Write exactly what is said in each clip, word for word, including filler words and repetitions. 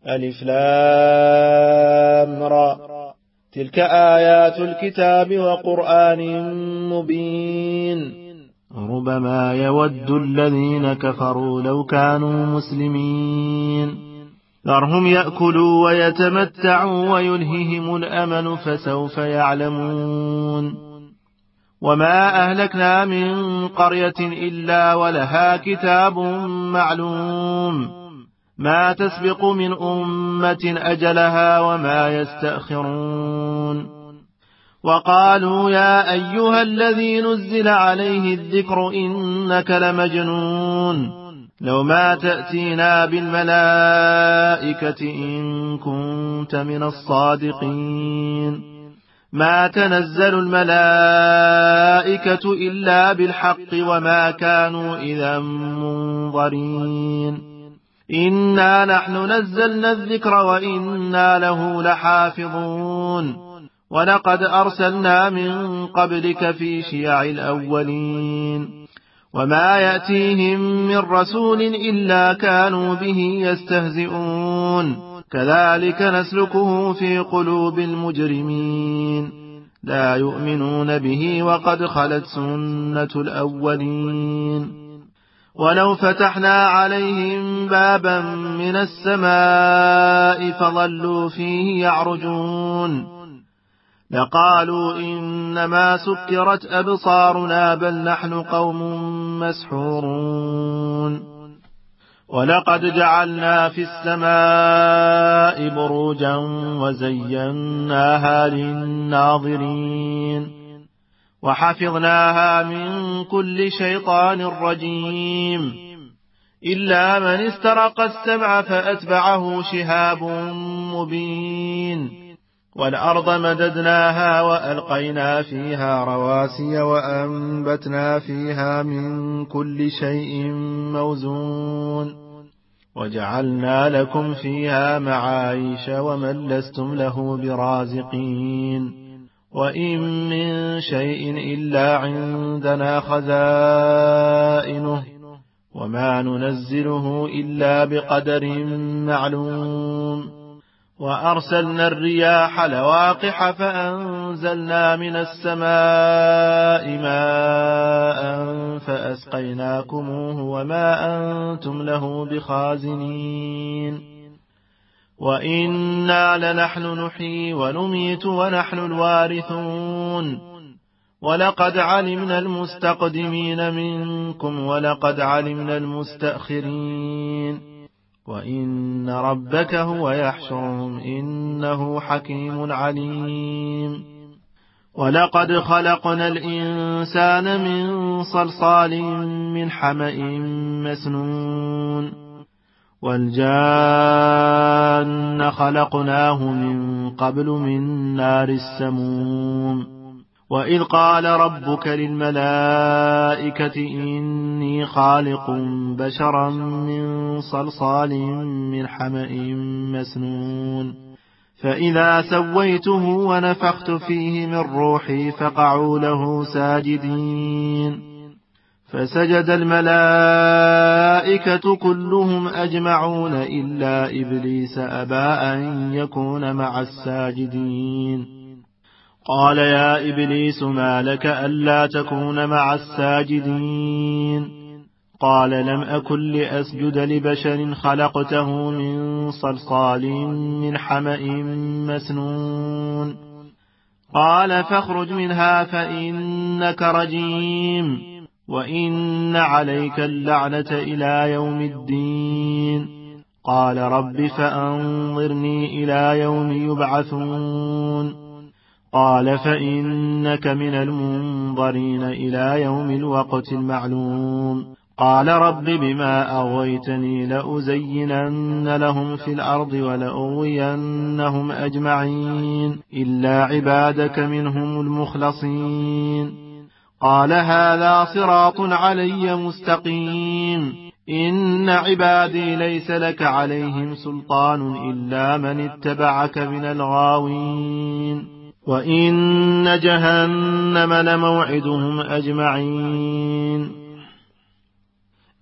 ألف لام را تلك آيات الكتاب وقرآن مبين ربما يود الذين كفروا لو كانوا مسلمين ذرهم يأكلوا ويتمتعوا ويلههم الأمل فسوف يعلمون وما أهلكنا من قرية إلا ولها كتاب معلوم ما تسبق من أمة أجلها وما يستأخرون وقالوا يا أيها الذي نزل عليه الذكر إنك لمجنون لو ما تأتينا بالملائكة إن كنت من الصادقين ما تنزل الملائكة إلا بالحق وما كانوا إذا منظرين إنا نحن نزلنا الذكر وإنا له لحافظون ولقد أرسلنا من قبلك في شيع الأولين وما يأتيهم من رسول إلا كانوا به يستهزئون كذلك نسلكه في قلوب المجرمين لا يؤمنون به وقد خلت سنة الأولين ولو فتحنا عليهم بابا من السماء فظلوا فيه يعرجون لقالوا إنما سكرت أبصارنا بل نحن قوم مسحورون ولقد جعلنا في السماء بروجا وزيناها للناظرين وحفظناها من كل شيطان رجيم إلا من استرق السمع فأتبعه شهاب مبين والأرض مددناها وألقينا فيها رواسي وأنبتنا فيها من كل شيء موزون وجعلنا لكم فيها معايش ومن لستم له برازقين وإن من شيء إلا عندنا خزائنه وما ننزله إلا بقدر معلوم وأرسلنا الرياح لواقح فأنزلنا من السماء ماء فأسقيناكموه وما أنتم له بخازنين وإنا لنحن نحيي ونميت ونحن الوارثون ولقد علمنا المستقدمين منكم ولقد علمنا المستأخرين وإن ربك هو يحشرهم إنه حكيم عليم ولقد خلقنا الإنسان من صلصال من حمأ مسنون والجان خلقناه من قبل من نار السموم وإذ قال ربك للملائكة إني خالق بشرا من صلصال من حمأ مسنون فإذا سويته ونفخت فيه من روحي فقعوا له ساجدين فسجد الملائكة كلهم أجمعون إلا إبليس أبى أن يكون مع الساجدين قال يا إبليس ما لك ألا تكون مع الساجدين قال لم أكن لأسجد لبشر خلقته من صلصال من حمأ مسنون قال فاخرج منها فإنك رجيم وإن عليك اللعنة إلى يوم الدين قال رب فأنظرني إلى يوم يبعثون قال فإنك من المنظرين إلى يوم الوقت المعلوم قال رب بما أغويتني لأزينن لهم في الأرض ولأغوينهم أجمعين إلا عبادك منهم المخلصين قال هذا صراط علي مستقيم إن عبادي ليس لك عليهم سلطان إلا من اتبعك من الغاوين وإن جهنم لموعدهم أجمعين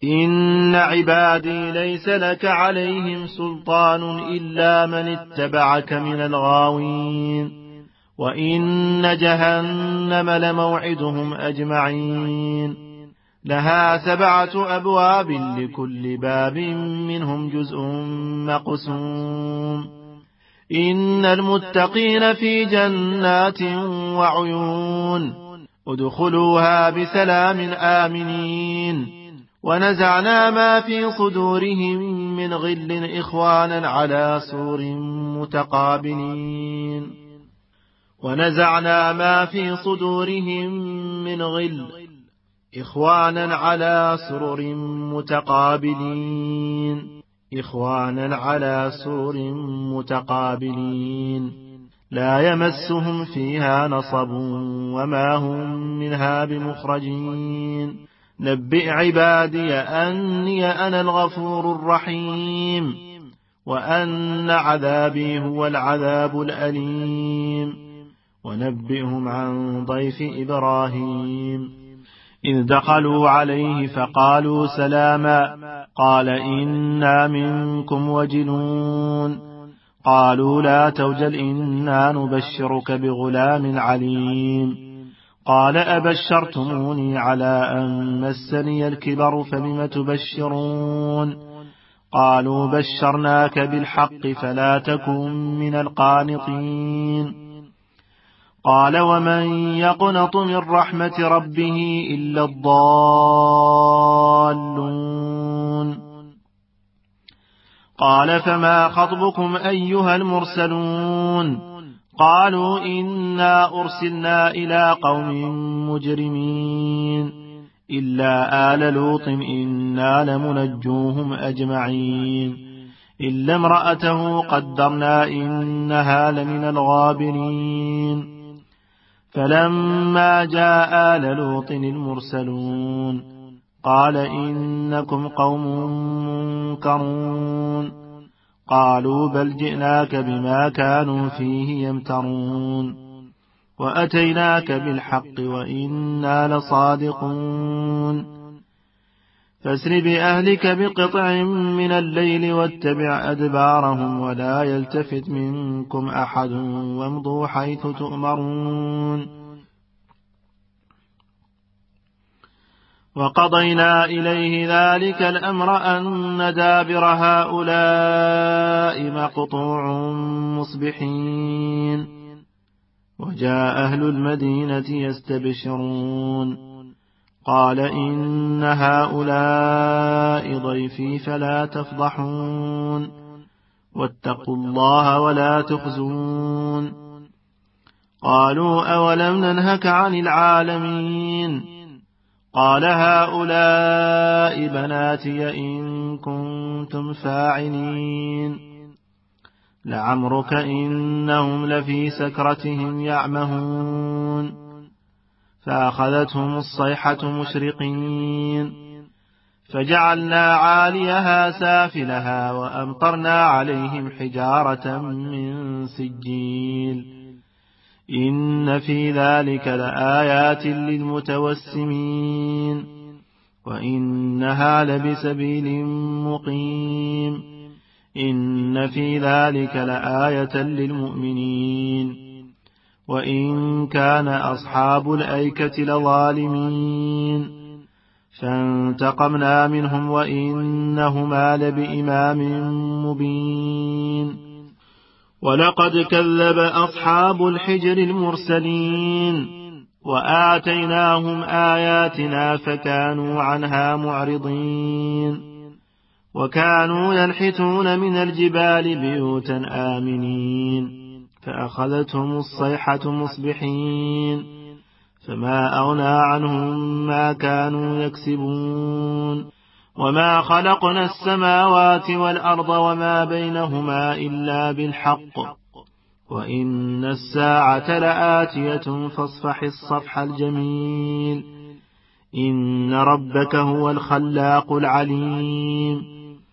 إن عبادي ليس لك عليهم سلطان إلا من اتبعك من الغاوين وإن جهنم لموعدهم أجمعين لها سبعة أبواب لكل باب منهم جزء مقسوم إن المتقين في جنات وعيون ادخلوها بسلام آمنين ونزعنا ما في صدورهم من غل إخوانا على سور متقابلين ونزعنا ما في صدورهم من غل إخوانا على سرر متقابلين إخوانا على سرر متقابلين لا يمسهم فيها نصب وما هم منها بمخرجين نبئ عبادي أني أنا الغفور الرحيم وأن عذابي هو العذاب الأليم ونبئهم عن ضيف إبراهيم إذ دخلوا عليه فقالوا سلاما قال إنا منكم وجلون قالوا لا توجل إنا نبشرك بغلام عليم قال أبشرتموني على أن مسني الكبر فبم تبشرون قالوا بشرناك بالحق فلا تكن من القانطين قال ومن يقنط من رحمة ربه إلا الضالون قال فما خطبكم أيها المرسلون قالوا إنا أرسلنا إلى قوم مجرمين إلا آل لوط إنا لمنجوهم أجمعين إلا امرأته قدرنا إنها لمن الغابرين فلما جاء آل لوط المرسلون قال إنكم قوم منكرون قالوا بل جئناك بما كانوا فيه يمترون وأتيناك بالحق وإنا لصادقون فاسر بأهلك بقطع من الليل واتبع أدبارهم ولا يلتفت منكم أحد وامضوا حيث تؤمرون وقضينا إليه ذلك الأمر أن دابر هؤلاء مقطوع مصبحين وجاء أهل المدينة يستبشرون قال إن هؤلاء ضيفي فلا تفضحون واتقوا الله ولا تخزون قالوا أولم ننهك عن العالمين قال هؤلاء بناتي إن كنتم فاعلين لعمرك إنهم لفي سكرتهم يعمهون فأخذتهم الصيحة مشرقين فجعلنا عاليها سافلها وأمطرنا عليهم حجارة من سجيل إن في ذلك لآيات للمتوسمين وإنها لبسبيل مقيم إن في ذلك لآية للمؤمنين وإن كان أصحاب الأيكة لظالمين فانتقمنا منهم وإنهما لبإمام مبين ولقد كذب أصحاب الحجر المرسلين وآتيناهم آياتنا فكانوا عنها معرضين وكانوا ينحتون من الجبال بيوتا آمنين فأخذتهم الصيحة مصبحين فما أغنى عنهم ما كانوا يكسبون وما خلقنا السماوات والأرض وما بينهما إلا بالحق وإن الساعة لآتية فاصفح الصفح الجميل إن ربك هو الخلاق العليم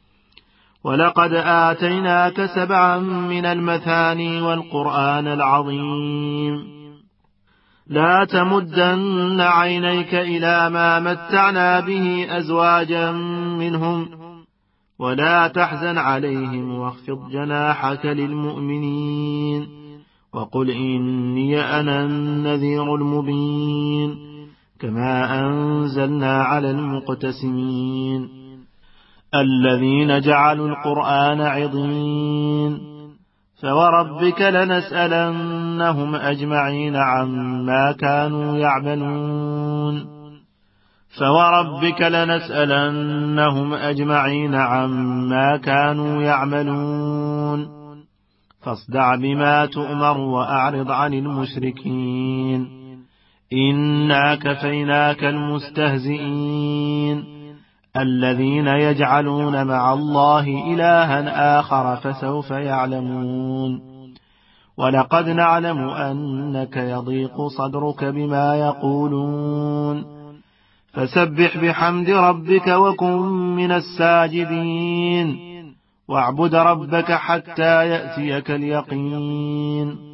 ولقد آتيناك سبعا من المثاني والقرآن العظيم لا تمدن عينيك إلى ما متعنا به أزواجا منهم ولا تحزن عليهم واخفض جناحك للمؤمنين وقل إني أنا النذير المبين كما أنزلنا على المقتسمين الذين جعلوا القرآن عضين فوربك لنسألنهم أجمعين عما كانوا يعملون فوربك لنسألنهم أجمعين عما كانوا يعملون فاصدع بما تؤمر وأعرض عن المشركين إنا كفيناك المستهزئين الذين يجعلون مع الله إلها آخر فسوف يعلمون ولقد نعلم أنك يضيق صدرك بما يقولون فسبح بحمد ربك وكن من الساجدين واعبد ربك حتى يأتيك اليقين